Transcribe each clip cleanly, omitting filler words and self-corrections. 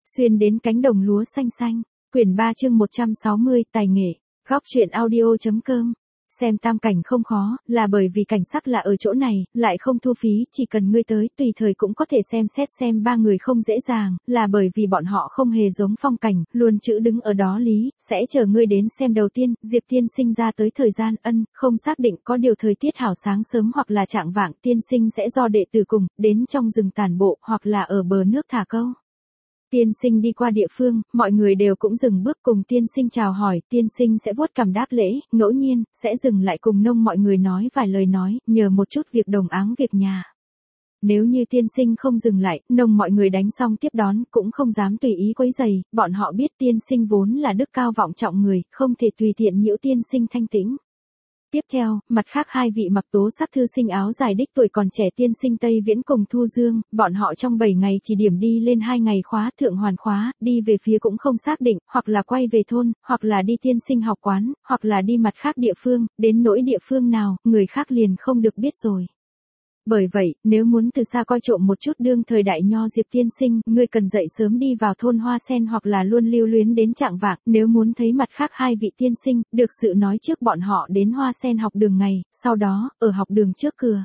Xuyên đến cánh đồng lúa xanh xanh. Quyển 3 chương 160 Tài nghệ. Góc truyện audio.com. Xem tam cảnh không khó, là bởi vì cảnh sắc là ở chỗ này, lại không thu phí, chỉ cần ngươi tới, tùy thời cũng có thể xem xét xem ba người không dễ dàng, là bởi vì bọn họ không hề giống phong cảnh, luôn chữ đứng ở đó lý, sẽ chờ ngươi đến xem đầu tiên, Diệp tiên sinh ra tới thời gian không xác định có điều thời tiết hảo sáng sớm hoặc là trạng vạng tiên sinh sẽ do đệ tử cùng, đến trong rừng tản bộ, hoặc là ở bờ nước thả câu. Tiên sinh đi qua địa phương, mọi người đều cũng dừng bước cùng tiên sinh chào hỏi, tiên sinh sẽ vuốt cằm đáp lễ, ngẫu nhiên, sẽ dừng lại cùng nông mọi người nói vài lời nói, nhờ một chút việc đồng áng việc nhà. Nếu như tiên sinh không dừng lại, nông mọi người đánh xong tiếp đón, cũng không dám tùy ý quấy rầy, bọn họ biết tiên sinh vốn là đức cao vọng trọng người, không thể tùy tiện nhiễu tiên sinh thanh tĩnh. Tiếp theo, mặt khác hai vị mặc tố sắc thư sinh áo dài đích tuổi còn trẻ tiên sinh Tây Viễn cùng Thu Dương, bọn họ trong 7 ngày chỉ điểm đi lên 2 ngày khóa thượng hoàn khóa, đi về phía cũng không xác định, hoặc là quay về thôn, hoặc là đi tiên sinh học quán, hoặc là đi mặt khác địa phương, đến nỗi địa phương nào, người khác liền không được biết rồi. Bởi vậy, nếu muốn từ xa coi trộm một chút đương thời đại nho Diệp tiên sinh, ngươi cần dậy sớm đi vào thôn Hoa Sen hoặc là luôn lưu luyến đến trạng vạng, nếu muốn thấy mặt khác hai vị tiên sinh, được sự nói trước bọn họ đến Hoa Sen học đường ngày, sau đó, ở học đường trước cửa.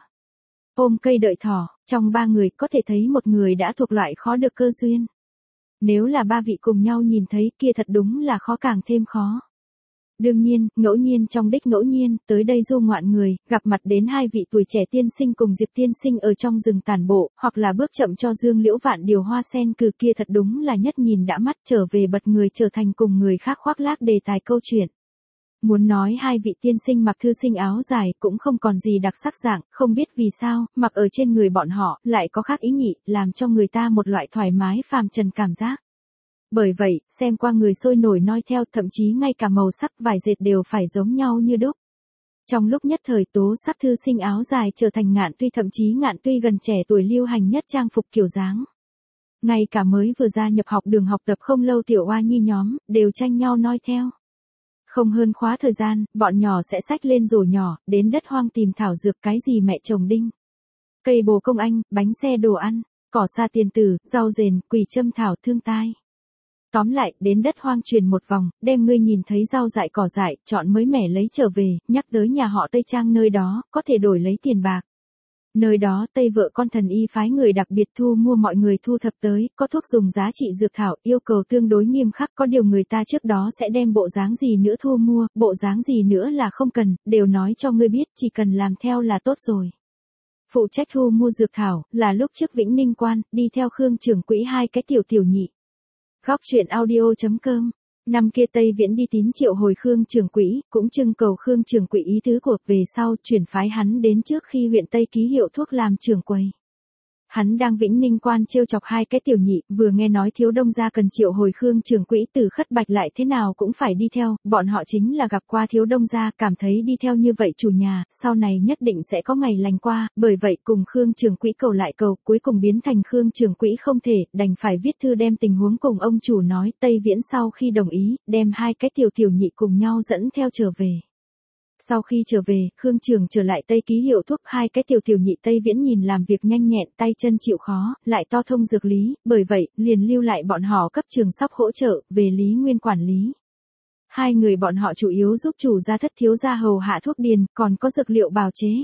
Ôm cây đợi thỏ, trong ba người có thể thấy một người đã thuộc loại khó được cơ duyên. Nếu là ba vị cùng nhau nhìn thấy kia thật đúng là khó càng thêm khó. Đương nhiên, ngẫu nhiên trong đích ngẫu nhiên, tới đây du ngoạn người, gặp mặt đến hai vị tuổi trẻ tiên sinh cùng Diệp tiên sinh ở trong rừng tản bộ, hoặc là bước chậm cho Dương Liễu Vạn điều Hoa Sen cử kia thật đúng là nhất nhìn đã mắt trở về bật người trở thành cùng người khác khoác lác đề tài câu chuyện. Muốn nói hai vị tiên sinh mặc thư sinh áo dài cũng không còn gì đặc sắc dạng, không biết vì sao, mặc ở trên người bọn họ, lại có khác ý nhị, làm cho người ta một loại thoải mái phàm trần cảm giác. Bởi vậy, xem qua người sôi nổi noi theo, thậm chí ngay cả màu sắc vải dệt đều phải giống nhau như đúc. Trong lúc nhất thời tố sắc thư sinh áo dài trở thành ngạn tuy gần trẻ tuổi lưu hành nhất trang phục kiểu dáng. Ngay cả mới vừa gia nhập học đường học tập không lâu tiểu oa nhi nhóm, đều tranh nhau noi theo. Không hơn khóa thời gian, bọn nhỏ sẽ xách lên rổ nhỏ, đến đất hoang tìm thảo dược cái gì mẹ trồng đinh. Cây bồ công anh, bánh xe đồ ăn, cỏ sa tiền tử, rau rền, quỳ châm thảo thương tai. Tóm lại, đến đất hoang truyền một vòng, đem ngươi nhìn thấy rau dại cỏ dại, chọn mới mẻ lấy trở về, nhắc tới nhà họ Tây Trang nơi đó, có thể đổi lấy tiền bạc. Nơi đó Tây vợ con thần y phái người đặc biệt thu mua mọi người thu thập tới, có thuốc dùng giá trị dược thảo, yêu cầu tương đối nghiêm khắc, có điều người ta trước đó sẽ đem bộ dáng gì nữa thu mua, bộ dáng gì nữa là không cần, đều nói cho ngươi biết, chỉ cần làm theo là tốt rồi. Phụ trách thu mua dược thảo, là lúc trước Vĩnh Ninh Quan, đi theo Khương trưởng quỹ hai cái tiểu nhị. Góc truyện audio.com. Năm kia Tây Viễn đi tín triệu hồi Khương trưởng quỹ, cũng trưng cầu Khương trưởng quỹ ý tứ của về sau chuyển phái hắn đến trước khi huyện Tây ký hiệu thuốc làm trưởng quầy. Hắn đang Vĩnh Ninh Quan trêu chọc hai cái tiểu nhị, vừa nghe nói thiếu đông gia cần triệu hồi Khương trưởng quỹ từ khất bạch lại thế nào cũng phải đi theo, bọn họ chính là gặp qua thiếu đông gia, cảm thấy đi theo như vậy chủ nhà, sau này nhất định sẽ có ngày lành qua, bởi vậy cùng Khương trưởng quỹ cầu lại cầu, cuối cùng biến thành Khương trưởng quỹ không thể, đành phải viết thư đem tình huống cùng ông chủ nói, Tây Viễn sau khi đồng ý, đem hai cái tiểu nhị cùng nhau dẫn theo trở về. Sau khi trở về, Khương Trường trở lại Tây ký hiệu thuốc, hai cái tiểu nhị Tây Viễn nhìn làm việc nhanh nhẹn, tay chân chịu khó, lại to thông dược lý, bởi vậy, liền lưu lại bọn họ cấp Trường Sóc hỗ trợ, về Lý Nguyên quản lý. Hai người bọn họ chủ yếu giúp chủ gia Thất thiếu gia hầu hạ thuốc điền, còn có dược liệu bào chế.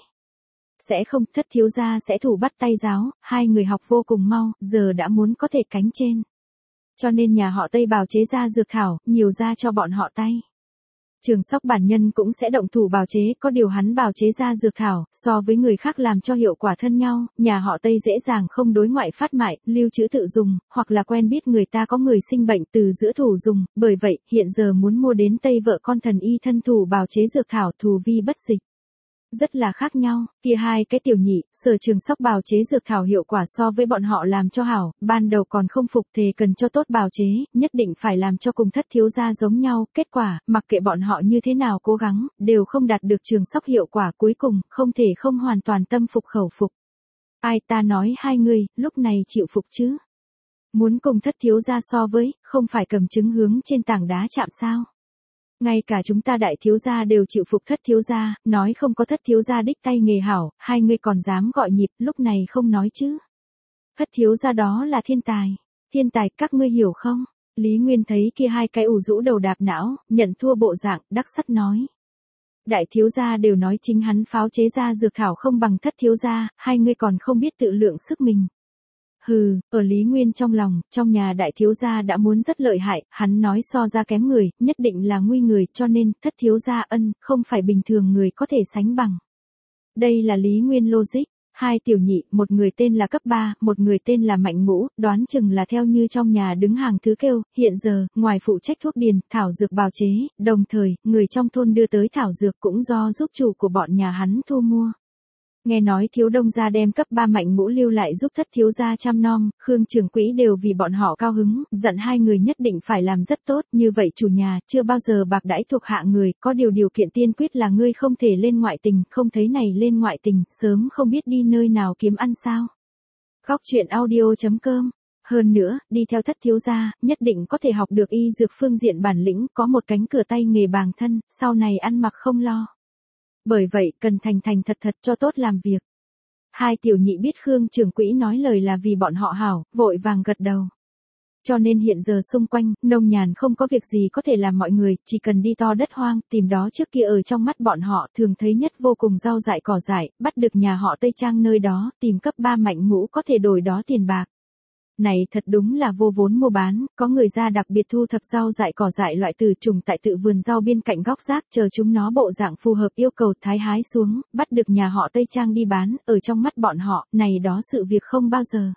Sẽ không, Thất thiếu gia sẽ thủ bắt tay giáo, hai người học vô cùng mau, giờ đã muốn có thể cánh trên. Cho nên nhà họ Tây bào chế ra dược thảo, nhiều ra cho bọn họ tay. Trường Sóc bản nhân cũng sẽ động thủ bào chế, có điều hắn bào chế ra dược thảo, so với người khác làm cho hiệu quả thân nhau, nhà họ Tây dễ dàng không đối ngoại phát mại, lưu trữ tự dùng, hoặc là quen biết người ta có người sinh bệnh từ giữa thủ dùng, bởi vậy, hiện giờ muốn mua đến Tây vợ con thần y thân thủ bào chế dược thảo thù vi bất dịch. Rất là khác nhau, kia hai cái tiểu nhị, Sở Trường Sóc bào chế dược thảo hiệu quả so với bọn họ làm cho hảo, ban đầu còn không phục thề cần cho tốt bào chế, nhất định phải làm cho cùng Thất thiếu gia giống nhau, kết quả, mặc kệ bọn họ như thế nào cố gắng, đều không đạt được Trường Sóc hiệu quả cuối cùng, không thể không hoàn toàn tâm phục khẩu phục. Ai ta nói hai người, lúc này chịu phục chứ? Muốn cùng Thất thiếu gia so với, không phải cầm trứng hướng trên tảng đá chạm sao? Ngay cả chúng ta đại thiếu gia đều chịu phục Thất thiếu gia, nói không có Thất thiếu gia đích tay nghề hảo, hai người còn dám gọi nhịp, lúc này không nói chứ. Thất thiếu gia đó là thiên tài. Thiên tài các ngươi hiểu không? Lý Nguyên thấy kia hai cái ủ rũ đầu đạp não, nhận thua bộ dạng, đắc sắt nói. Đại thiếu gia đều nói chính hắn pháo chế ra dược thảo không bằng thất thiếu gia, hai ngươi còn không biết tự lượng sức mình. Hừ, ở Lý Nguyên trong lòng, trong nhà đại thiếu gia đã muốn rất lợi hại, hắn nói so ra kém người, nhất định là nguy người, cho nên, thất thiếu gia ân, không phải bình thường người có thể sánh bằng. Đây là Lý Nguyên logic. Hai tiểu nhị, một người tên là cấp 3, một người tên là Mạnh Ngũ, đoán chừng là theo như trong nhà đứng hàng thứ kêu, hiện giờ, ngoài phụ trách thuốc điền, thảo dược bào chế, đồng thời, người trong thôn đưa tới thảo dược cũng do giúp chủ của bọn nhà hắn thu mua. Nghe nói thiếu đông gia đem cấp 3 Mạnh Ngũ lưu lại giúp thất thiếu gia chăm nom, Khương trưởng quỹ đều vì bọn họ cao hứng, dặn hai người nhất định phải làm rất tốt, như vậy chủ nhà chưa bao giờ bạc đãi thuộc hạ người, có điều kiện tiên quyết là ngươi không thể lên ngoại tình, không thấy này lên ngoại tình, sớm không biết đi nơi nào kiếm ăn sao. Góc truyện audio.com. Hơn nữa, đi theo thất thiếu gia, nhất định có thể học được y dược phương diện bản lĩnh, có một cánh cửa tay nghề bàng thân, sau này ăn mặc không lo. Bởi vậy, cần thành thật cho tốt làm việc. Hai tiểu nhị biết Khương trưởng quỹ nói lời là vì bọn họ hảo, vội vàng gật đầu. Cho nên hiện giờ xung quanh, nông nhàn không có việc gì có thể làm mọi người, chỉ cần đi to đất hoang, tìm đó trước kia ở trong mắt bọn họ thường thấy nhất vô cùng rau dại cỏ dại, bắt được nhà họ Tây Trang nơi đó, tìm cấp 3 Mạnh Ngũ có thể đổi đó tiền bạc. Này thật đúng là vô vốn mua bán, có người ra đặc biệt thu thập rau dại cỏ dại loại từ trùng tại tự vườn rau bên cạnh góc rác chờ chúng nó bộ dạng phù hợp yêu cầu thái hái xuống, bắt được nhà họ Tây Trang đi bán, ở trong mắt bọn họ, này đó sự việc không bao giờ.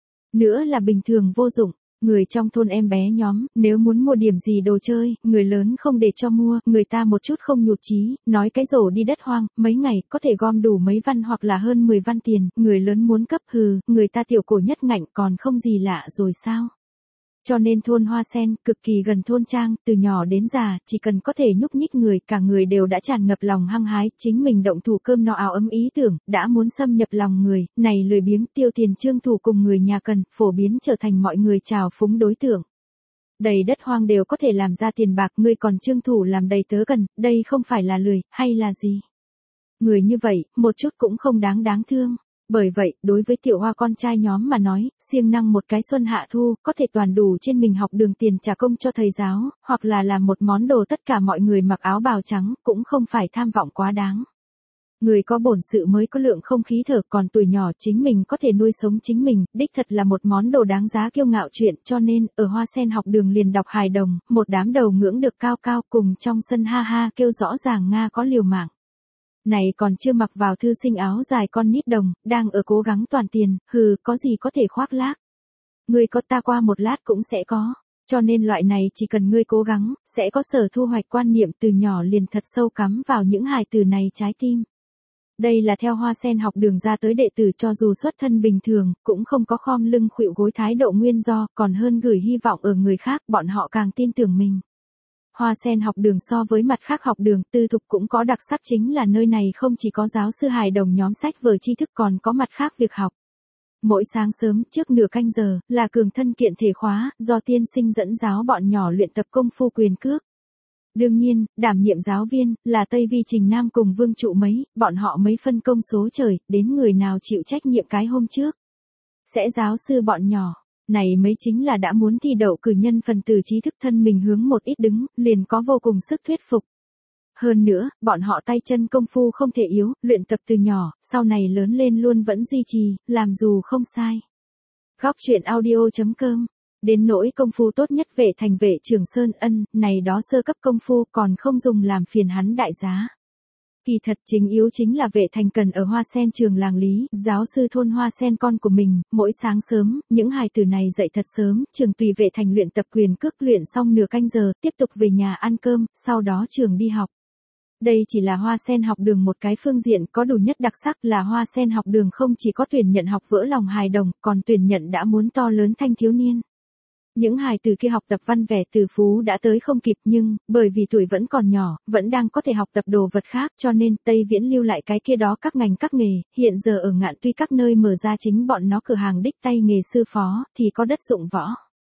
Nữa là bình thường vô dụng. Người trong thôn em bé nhóm, nếu muốn mua điểm gì đồ chơi, người lớn không để cho mua, người ta một chút không nhụt chí, nói cái rổ đi đất hoang, mấy ngày, có thể gom đủ mấy văn hoặc là hơn 10 văn tiền, người lớn muốn cấp người ta tiểu cổ nhất ngạnh còn không gì lạ rồi sao? Cho nên thôn Hoa Sen, cực kỳ gần thôn trang, từ nhỏ đến già, chỉ cần có thể nhúc nhích người, cả người đều đã tràn ngập lòng hăng hái, chính mình động thủ cơm no áo ấm ý tưởng, đã muốn xâm nhập lòng người, này lười biếng tiêu tiền trương thủ cùng người nhà cần, phổ biến trở thành mọi người trào phúng đối tượng. Đầy đất hoang đều có thể làm ra tiền bạc, ngươi còn trương thủ làm đầy tớ cần, đây không phải là lười, hay là gì? Người như vậy, một chút cũng không đáng thương. Bởi vậy, đối với tiểu hoa con trai nhóm mà nói, siêng năng một cái xuân hạ thu, có thể toàn đủ trên mình học đường tiền trả công cho thầy giáo, hoặc là làm một món đồ tất cả mọi người mặc áo bào trắng, cũng không phải tham vọng quá đáng. Người có bổn sự mới có lượng không khí thở, còn tuổi nhỏ chính mình có thể nuôi sống chính mình, đích thật là một món đồ đáng giá kiêu ngạo chuyện, cho nên, ở Hoa Sen học đường liền đọc hài đồng, một đám đầu ngưỡng được cao cao cùng trong sân ha ha kêu rõ ràng Nga có liều mạng. Này còn chưa mặc vào thư sinh áo dài con nít đồng, đang ở cố gắng toàn tiền, có gì có thể khoác lác. Ngươi có ta qua một lát cũng sẽ có, cho nên loại này chỉ cần ngươi cố gắng, sẽ có sở thu hoạch quan niệm từ nhỏ liền thật sâu cắm vào những hài từ này trái tim. Đây là theo Hoa Sen học đường ra tới đệ tử cho dù xuất thân bình thường, cũng không có khom lưng khuỵu gối thái độ nguyên do, còn hơn gửi hy vọng ở người khác, bọn họ càng tin tưởng mình. Hoa Sen học đường so với mặt khác học đường tư thục cũng có đặc sắc chính là nơi này không chỉ có giáo sư hài đồng nhóm sách vở tri thức còn có mặt khác việc học. Mỗi sáng sớm trước nửa canh giờ là cường thân kiện thể khóa do tiên sinh dẫn giáo bọn nhỏ luyện tập công phu quyền cước. Đương nhiên, đảm nhiệm giáo viên là Tây Vi Trình Nam cùng Vương Trụ mấy, bọn họ mấy phân công số trời, đến người nào chịu trách nhiệm cái hôm trước. Sẽ giáo sư bọn nhỏ. Này mấy chính là đã muốn thi đậu cử nhân phần tử trí thức thân mình hướng một ít đứng, liền có vô cùng sức thuyết phục. Hơn nữa, bọn họ tay chân công phu không thể yếu, luyện tập từ nhỏ, sau này lớn lên luôn vẫn duy trì, làm dù không sai. Góc truyện audio.com. Đến nỗi công phu tốt nhất vệ thành vệ Trường Sơn Ân, này đó sơ cấp công phu còn không dùng làm phiền hắn đại giá. Kỳ thật chính yếu chính là vệ thành cần ở Hoa Sen trường làng Lý, giáo sư thôn Hoa Sen con của mình, mỗi sáng sớm, những hài tử này dậy thật sớm, trường tùy vệ thành luyện tập quyền cước luyện xong nửa canh giờ, tiếp tục về nhà ăn cơm, sau đó trường đi học. Đây chỉ là Hoa Sen học đường một cái phương diện có đủ nhất đặc sắc là Hoa Sen học đường không chỉ có tuyển nhận học vỡ lòng hài đồng, còn tuyển nhận đã muốn to lớn thanh thiếu niên. Những hài từ kia học tập văn vẻ từ phú đã tới không kịp nhưng, bởi vì tuổi vẫn còn nhỏ, vẫn đang có thể học tập đồ vật khác cho nên Tây Viễn lưu lại cái kia đó các ngành các nghề, hiện giờ ở Ngạn Tuy các nơi mở ra chính bọn nó cửa hàng đích tay nghề sư phó, thì có đất dụng võ.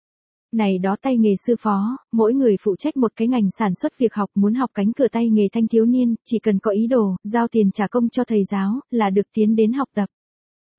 Này đó tay nghề sư phó, mỗi người phụ trách một cái ngành sản xuất việc học muốn học cánh cửa tay nghề thanh thiếu niên, chỉ cần có ý đồ, giao tiền trả công cho thầy giáo, là được tiến đến học tập.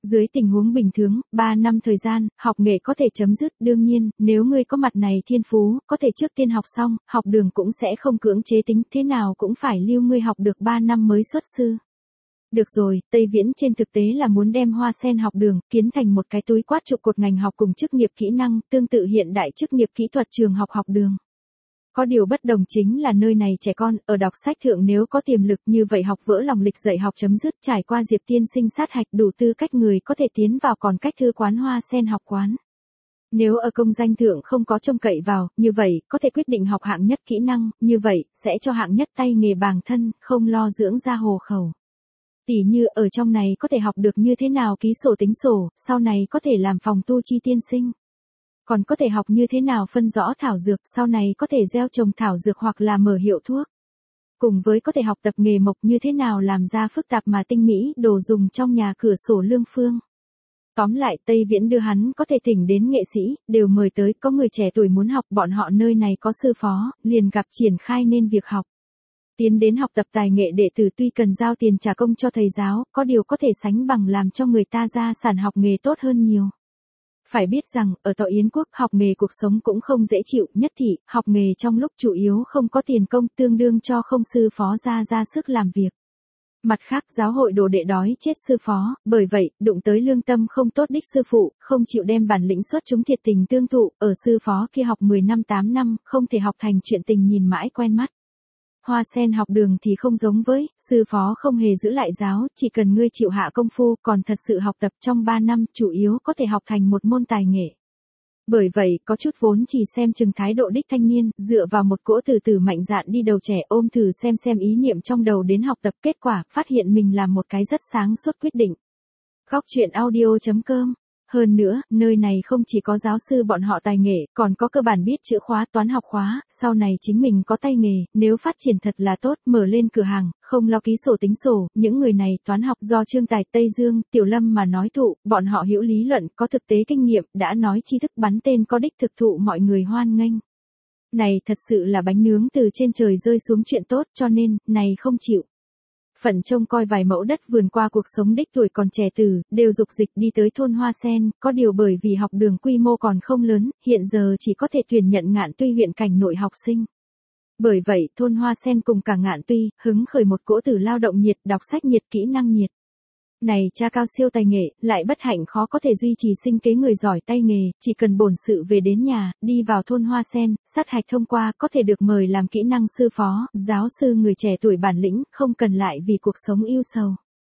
Dưới tình huống bình thường, 3 năm thời gian, học nghệ có thể chấm dứt. Đương nhiên, nếu ngươi có mặt này thiên phú, có thể trước tiên học xong, học đường cũng sẽ không cưỡng chế tính, thế nào cũng phải lưu ngươi học được 3 năm mới xuất sư. Được rồi, Tây Viễn trên thực tế là muốn đem Hoa Sen học đường, kiến thành một cái túi quát trụ cột ngành học cùng chức nghiệp kỹ năng, tương tự hiện đại chức nghiệp kỹ thuật trường học học đường. Có điều bất đồng chính là nơi này trẻ con, ở đọc sách thượng nếu có tiềm lực như vậy học vỡ lòng lịch dạy học chấm dứt trải qua Diệp tiên sinh sát hạch đủ tư cách người có thể tiến vào còn cách thư quán Hoa Sen học quán. Nếu ở công danh thượng không có trông cậy vào, như vậy, có thể quyết định học hạng nhất kỹ năng, như vậy, sẽ cho hạng nhất tay nghề bàng thân, không lo dưỡng ra hồ khẩu. Tỷ như ở trong này có thể học được như thế nào ký sổ tính sổ, sau này có thể làm phòng tu chi tiên sinh. Còn có thể học như thế nào phân rõ thảo dược, sau này có thể gieo trồng thảo dược hoặc là mở hiệu thuốc. Cùng với có thể học tập nghề mộc như thế nào làm ra phức tạp mà tinh mỹ, đồ dùng trong nhà cửa sổ lương phương. Tóm lại Tây Viễn đưa hắn có thể thỉnh đến nghệ sĩ, đều mời tới, có người trẻ tuổi muốn học, bọn họ nơi này có sư phó, liền gặp triển khai nên việc học. Tiến đến học tập tài nghệ đệ tử tuy cần giao tiền trả công cho thầy giáo, có điều có thể sánh bằng làm cho người ta ra sản học nghề tốt hơn nhiều. Phải biết rằng, ở Tọa Yến Quốc học nghề cuộc sống cũng không dễ chịu, nhất thị, học nghề trong lúc chủ yếu không có tiền công tương đương cho không sư phó ra sức làm việc. Mặt khác giáo hội đồ đệ đói chết sư phó, bởi vậy, đụng tới lương tâm không tốt đích sư phụ, không chịu đem bản lĩnh xuất chúng thiệt tình tương thụ, ở sư phó kia học 10 năm 8 năm, không thể học thành chuyện tình nhìn mãi quen mắt. Hoa Sen học đường thì không giống với, sư phó không hề giữ lại giáo, chỉ cần ngươi chịu hạ công phu, còn thật sự học tập trong 3 năm, chủ yếu có thể học thành một môn tài nghệ. Bởi vậy, có chút vốn chỉ xem chừng thái độ đích thanh niên, dựa vào một cỗ từ mạnh dạn đi đầu trẻ ôm thử xem ý niệm trong đầu đến học tập kết quả, phát hiện mình làm một cái rất sáng suốt quyết định. Góc truyện audio.com. Hơn nữa, nơi này không chỉ có giáo sư bọn họ tài nghệ, còn có cơ bản biết chữ khóa toán học khóa, sau này chính mình có tay nghề, nếu phát triển thật là tốt, mở lên cửa hàng, không lo ký sổ tính sổ, những người này toán học do Trương Tài Tây Dương, Tiểu Lâm mà nói thụ, bọn họ hữu lý luận, có thực tế kinh nghiệm, đã nói tri thức bắn tên có đích thực thụ mọi người hoan nghênh. Này thật sự là bánh nướng từ trên trời rơi xuống chuyện tốt cho nên, này không chịu. Phận trông coi vài mẫu đất vườn qua cuộc sống đích tuổi còn trẻ tử, đều dục dịch đi tới thôn Hoa Sen, có điều bởi vì học đường quy mô còn không lớn, hiện giờ chỉ có thể tuyển nhận Ngạn Tuy huyện cảnh nội học sinh. Bởi vậy, thôn Hoa Sen cùng cả Ngạn Tuy, hứng khởi một cỗ tử lao động nhiệt, đọc sách nhiệt, kỹ năng nhiệt. Này cha cao siêu tài nghệ, lại bất hạnh khó có thể duy trì sinh kế người giỏi tay nghề, chỉ cần bổn sự về đến nhà, đi vào thôn Hoa Sen, sát hạch thông qua, có thể được mời làm kỹ năng sư phó, giáo sư người trẻ tuổi bản lĩnh, không cần lại vì cuộc sống yêu sầu.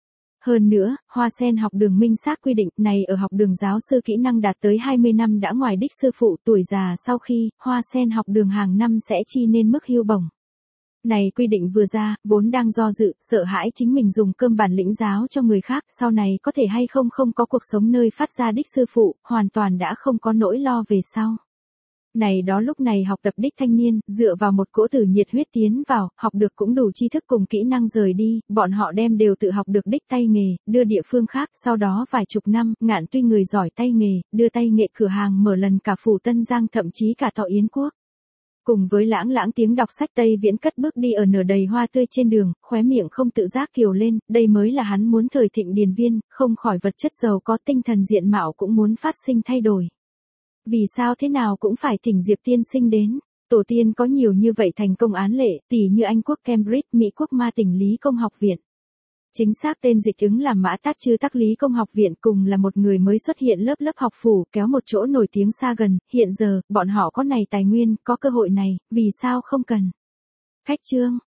Hơn nữa, Hoa Sen học đường minh xác quy định này ở học đường giáo sư kỹ năng đạt tới 20 năm đã ngoài đích sư phụ tuổi già sau khi, Hoa Sen học đường hàng năm sẽ chi nên mức hưu bổng. Này quy định vừa ra, vốn đang do dự, sợ hãi chính mình dùng cơm bản lĩnh giáo cho người khác, sau này có thể hay không có cuộc sống nơi phát ra đích sư phụ, hoàn toàn đã không có nỗi lo về sau. Này đó lúc này học tập đích thanh niên, dựa vào một cỗ tử nhiệt huyết tiến vào, học được cũng đủ tri thức cùng kỹ năng rời đi, bọn họ đem đều tự học được đích tay nghề, đưa địa phương khác, sau đó vài chục năm, Ngạn Tuy người giỏi tay nghề, đưa tay nghệ cửa hàng mở lần cả phủ Tân Giang thậm chí cả Thọ Yến Quốc. Cùng với lãng tiếng đọc sách Tây Viễn cất bước đi ở nở đầy hoa tươi trên đường, khóe miệng không tự giác kiều lên, đây mới là hắn muốn thời thịnh điền viên, không khỏi vật chất giàu có tinh thần diện mạo cũng muốn phát sinh thay đổi. Vì sao thế nào cũng phải thỉnh Diệp tiên sinh đến, tổ tiên có nhiều như vậy thành công án lệ, tỷ như Anh quốc Cambridge, Mỹ quốc Ma tỉnh Lý Công học viện. Chính xác tên dịch ứng là Mã Tác Chư Tác Lý Công học viện cùng là một người mới xuất hiện lớp học phủ kéo một chỗ nổi tiếng xa gần, hiện giờ, bọn họ có này tài nguyên, có cơ hội này, vì sao không cần. Khách chương.